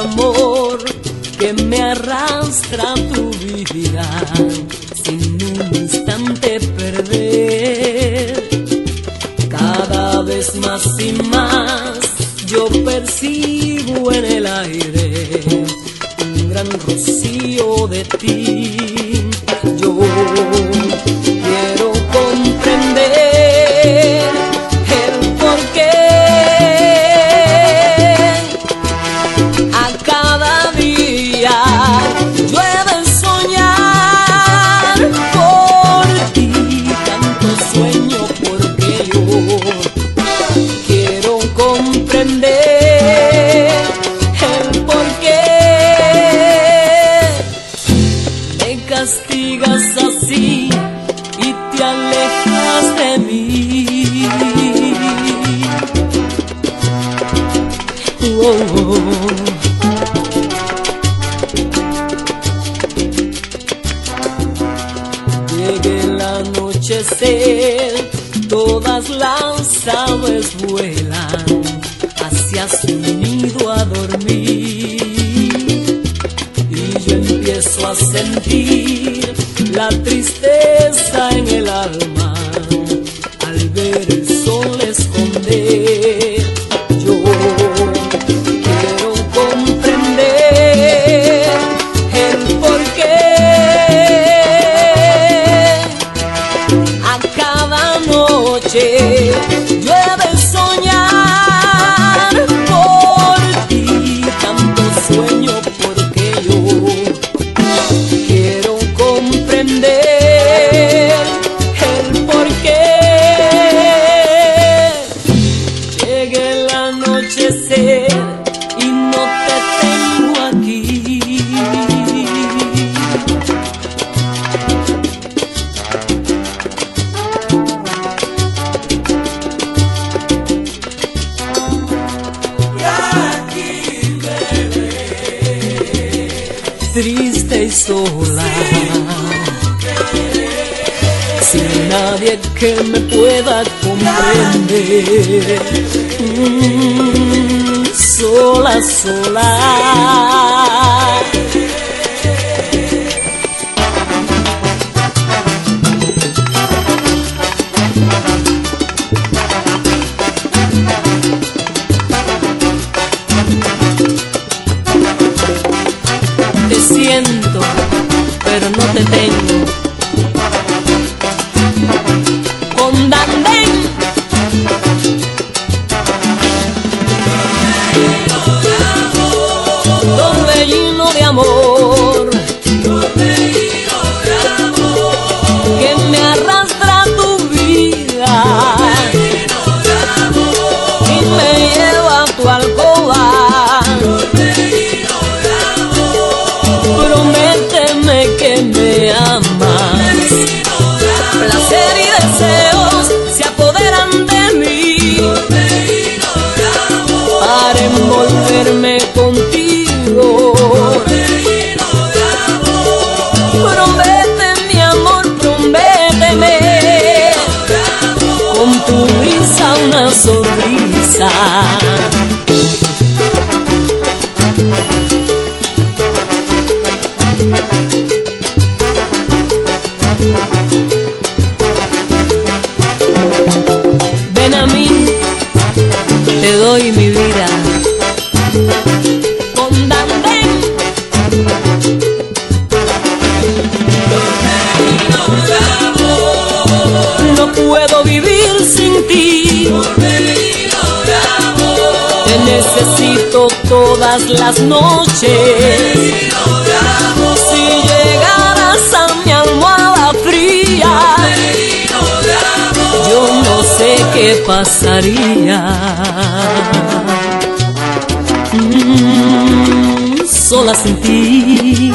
amor que me arrastra a tu vida sin un instante perder. Cada vez más y más yo percibo en el aire un gran rocío de ti. Yo quiero comprender el porqué. A cada día yo he de soñar por ti, tanto sueño porque yo quiero comprender el porqué. Me castigas así y te alejas de mí. Oh, oh. Llegue el anochecer, todas las aves vuelan hacia su nido a dormir, y yo empiezo a sentir la tristeza en el alma al ver el sol esconder. Yo quiero comprender el porqué. A cada noche yo he de soñar por ti, tanto sueño porque yo quiero comprender el porqué. Llegue el anochecer y no te tengo aquí. Triste y sola, sin nadie que me pueda comprender. Sola, sola. Te siento, pero no te tengo. Con Dandén, torbellino de amor, que me arrastra a tu vida y me lleva a tu alcoba. Prométeme que me amas. Placer y deseos se apoderan de mí para envolverme contigo. Promete mi amor, prométeme con tu risa una sonrisa. Ven a mí, te doy mi vida. Con Dandén, no puedo vivir sin ti. Te necesito todas las noches. Si llegaras a mi almohada fría, yo no sé qué pasaría. Sola sin ti.